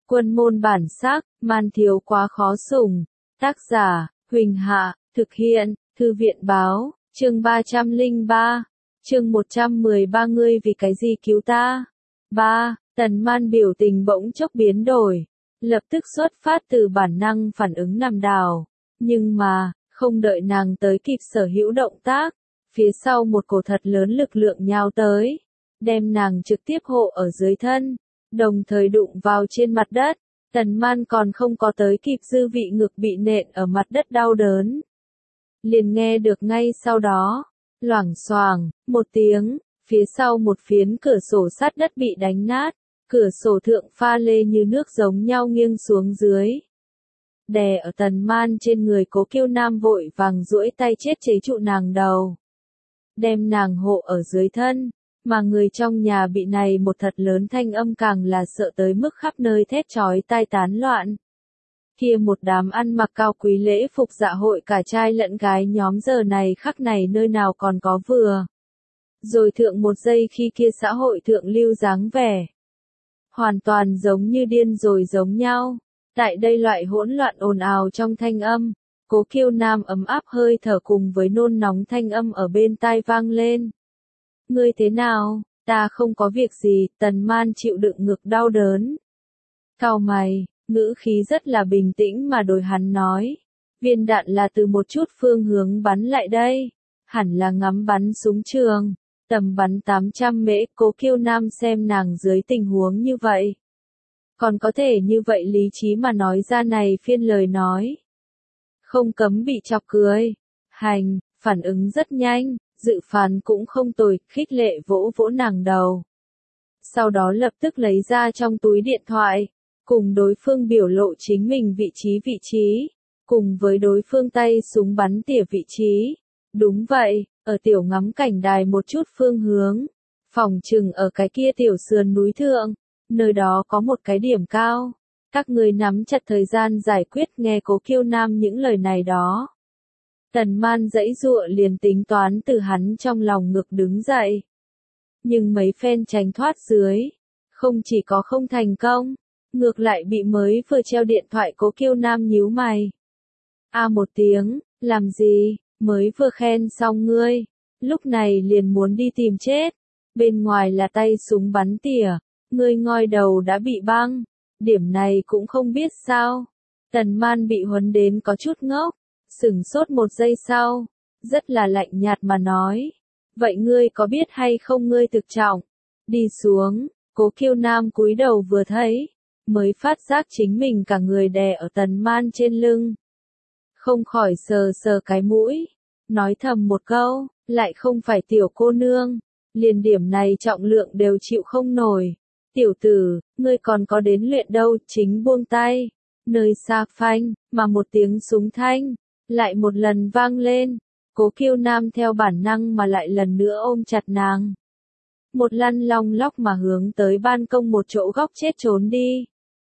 Quân môn bản sắc, man thiếu quá khó sủng. Tác giả, Huỳnh Hạ, thực hiện, Thư viện báo, chương 303, chương 113 ngươi vì cái gì cứu ta? 3. Tần Man biểu tình bỗng chốc biến đổi, lập tức xuất phát từ bản năng phản ứng nằm đảo, nhưng mà, không đợi nàng tới kịp sở hữu động tác, phía sau một cổ thật lớn lực lượng nhào tới, đem nàng trực tiếp hộ ở dưới thân, đồng thời đụng vào trên mặt đất. Tần Man còn không có tới kịp dư vị ngực bị nện ở mặt đất đau đớn. Liền nghe được ngay sau đó, loảng xoảng, một tiếng, phía sau một phiến cửa sổ sắt đất bị đánh nát, cửa sổ thượng pha lê như nước giống nhau nghiêng xuống dưới. Đè ở Tần Man trên người Cố Kiêu Nam vội vàng duỗi tay chết chế trụ nàng đầu, đem nàng hộ ở dưới thân, mà người trong nhà bị này một thật lớn thanh âm càng là sợ tới mức khắp nơi thét chói tai tán loạn. Kia một đám ăn mặc cao quý lễ phục dạ hội cả trai lẫn gái nhóm giờ này khắc này nơi nào còn có vừa. Rồi thượng một giây khi kia xã hội thượng lưu dáng vẻ. Hoàn toàn giống như điên rồi giống nhau. Tại đây loại hỗn loạn ồn ào trong thanh âm, Cố Kiêu Nam ấm áp hơi thở cùng với nôn nóng thanh âm ở bên tai vang lên. Ngươi thế nào? Ta không có việc gì. Tần Man chịu đựng ngực đau đớn. Cau mày, ngữ khí rất là bình tĩnh mà đối hắn nói. Viên đạn là từ một chút phương hướng bắn lại đây. Hẳn là ngắm bắn súng trường. Tầm bắn 800 mễ. Cố Kiêu Nam xem nàng dưới tình huống như vậy. Còn có thể như vậy lý trí mà nói ra này phiên lời nói. Không cấm bị chọc cười. Hành, phản ứng rất nhanh. Dự phán cũng không tồi, khích lệ vỗ vỗ nàng đầu. Sau đó lập tức lấy ra trong túi điện thoại, cùng đối phương biểu lộ chính mình vị trí, cùng với đối phương tay súng bắn tỉa vị trí. Đúng vậy, ở tiểu ngắm cảnh đài một chút phương hướng, phòng chừng ở cái kia tiểu sườn núi thượng, nơi đó có một cái điểm cao. Các người nắm chặt thời gian giải quyết nghe Cố Kiêu Nam những lời này đó. Tần Man giãy giụa liền tính toán từ hắn trong lòng ngực đứng dậy. Nhưng mấy phen tránh thoát dưới, không chỉ có không thành công, ngược lại bị mới vừa treo điện thoại Cố Kiêu Nam nhíu mày. Một tiếng, làm gì, mới vừa khen xong ngươi, lúc này liền muốn đi tìm chết. Bên ngoài là tay súng bắn tỉa, ngươi ngoi đầu đã bị băng, điểm này cũng không biết sao. Tần Man bị huấn đến có chút ngốc. Sửng sốt một giây sau, rất là lạnh nhạt mà nói. Vậy ngươi có biết hay không ngươi thực trọng? Đi xuống, Cố Kiêu Nam cúi đầu vừa thấy, mới phát giác chính mình cả người đè ở Tần Man trên lưng. Không khỏi sờ sờ cái mũi, nói thầm một câu, lại không phải tiểu cô nương, liền điểm này trọng lượng đều chịu không nổi. Tiểu tử, ngươi còn có đến luyện đâu, chính buông tay. Nơi xa phanh, mà một tiếng súng thanh lại một lần vang lên, Cố Kiêu Nam theo bản năng mà lại lần nữa ôm chặt nàng. Một lăn long lóc mà hướng tới ban công một chỗ góc chết trốn đi.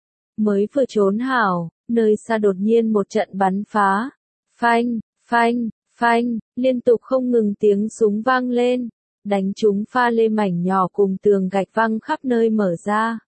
Mới vừa trốn hảo, nơi xa đột nhiên một trận bắn phá. Phanh, phanh, phanh, liên tục không ngừng tiếng súng vang lên, đánh trúng pha lê mảnh nhỏ cùng tường gạch văng khắp nơi mở ra.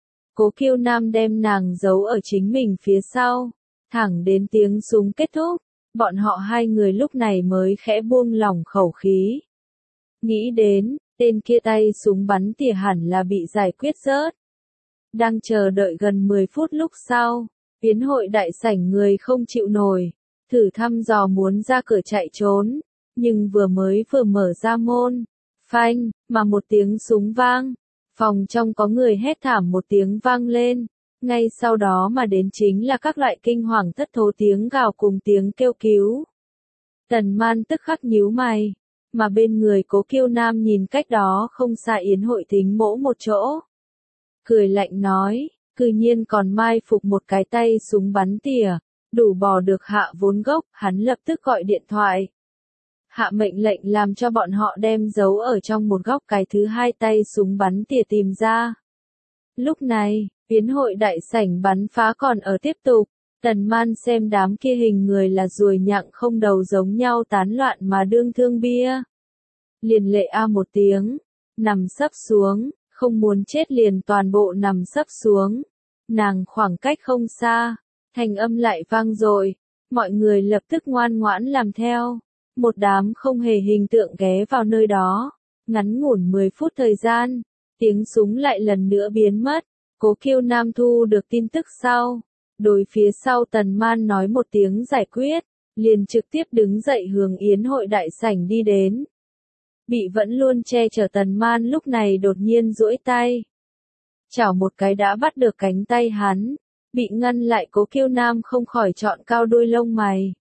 Cố Kiêu Nam đem nàng giấu ở chính mình phía sau, thẳng đến tiếng súng kết thúc. Bọn họ hai người lúc này mới khẽ buông lỏng khẩu khí. Nghĩ đến, tên kia tay súng bắn tỉa hẳn là bị giải quyết rớt. Đang chờ đợi gần 10 phút lúc sau, yến hội đại sảnh người không chịu nổi, thử thăm dò muốn ra cửa chạy trốn, nhưng vừa mở ra môn, phanh, mà một tiếng súng vang, phòng trong có người hét thảm một tiếng vang lên. Ngay sau đó mà đến chính là các loại kinh hoàng thất thố tiếng gào cùng tiếng kêu cứu. Tần Man tức khắc nhíu mày, mà bên người Cố Kiêu Nam nhìn cách đó không xa yến hội thính mỗ một chỗ. Cười lạnh nói, cư nhiên còn mai phục một cái tay súng bắn tỉa, đủ bò được hạ vốn gốc, hắn lập tức gọi điện thoại. Hạ mệnh lệnh làm cho bọn họ đem giấu ở trong một góc cái thứ hai tay súng bắn tỉa tìm ra. Lúc này, yến hội đại sảnh bắn phá còn ở tiếp tục, Tần Man xem đám kia hình người là ruồi nhặng không đầu giống nhau tán loạn mà đương thương bia. Liền lệ một tiếng, nằm sấp xuống, không muốn chết liền toàn bộ nằm sấp xuống. nàng khoảng cách không xa, thanh âm lại vang dội, mọi người lập tức ngoan ngoãn làm theo, một đám không hề hình tượng ghé vào nơi đó, ngắn ngủn 10 phút thời gian, tiếng súng lại lần nữa biến mất, Cố Kiêu Nam thu được tin tức sau, đối phía sau Tần Man nói một tiếng giải quyết, liền trực tiếp đứng dậy hướng yến hội đại sảnh đi đến. Bị vẫn luôn che chở Tần Man lúc này đột nhiên duỗi tay, chảo một cái đã bắt được cánh tay hắn, bị ngăn lại Cố Kiêu Nam không khỏi trọn cao đuôi lông mày.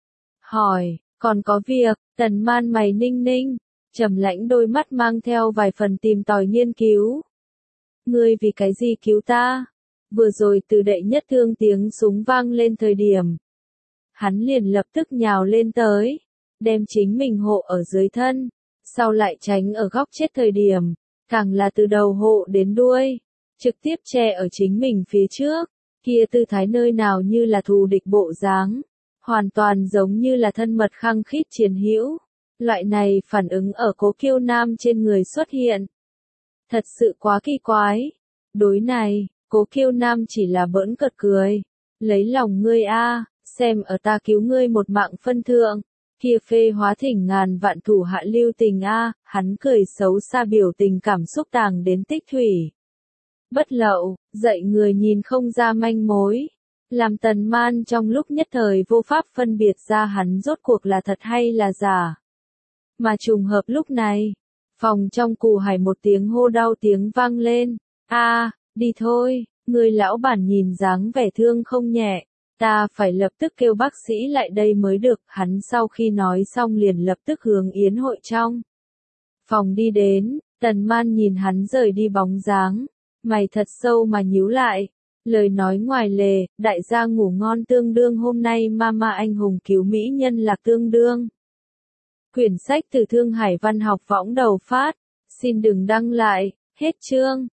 Hỏi, còn có việc, Tần Man mày ninh ninh, trầm lãnh đôi mắt mang theo vài phần tìm tòi nghiên cứu. Ngươi vì cái gì cứu ta? Vừa rồi từ đệ nhất thương tiếng súng vang lên thời điểm, hắn liền lập tức nhào lên tới, đem chính mình hộ ở dưới thân, sau lại tránh ở góc chết thời điểm, càng là từ đầu hộ đến đuôi, trực tiếp che ở chính mình phía trước, kia tư thái nơi nào như là thù địch bộ dáng, hoàn toàn giống như là thân mật khăng khít chiến hữu. Loại này phản ứng ở Cố Kiêu Nam trên người xuất hiện. Thật sự quá kỳ quái. Đối này, Cố Kiêu Nam chỉ là bỡn cợt cười. Lấy lòng ngươi a, xem ở ta cứu ngươi một mạng phân thượng. Kia phê hóa thỉnh ngàn vạn thủ hạ lưu tình a, hắn cười xấu xa biểu tình cảm xúc tàng đến tích thủy. Bất lậu, dạy người nhìn không ra manh mối. Làm Tần Man trong lúc nhất thời vô pháp phân biệt ra hắn rốt cuộc là thật hay là giả. Mà trùng hợp lúc này, phòng trong Cù Hải một tiếng hô đau tiếng vang lên. A, đi thôi, người lão bản nhìn dáng vẻ thương không nhẹ, ta phải lập tức kêu bác sĩ lại đây mới được. Hắn sau khi nói xong liền lập tức hướng yến hội trong phòng đi đến. Tần Man nhìn hắn rời đi bóng dáng, mày thật sâu mà nhíu lại. Lời nói ngoài lề, đại gia ngủ ngon tương đương hôm nay mama anh hùng cứu mỹ nhân lạc tương đương. Quyển sách từ Thương Hải Văn học võng đầu phát. Xin đừng đăng lại. Hết chương.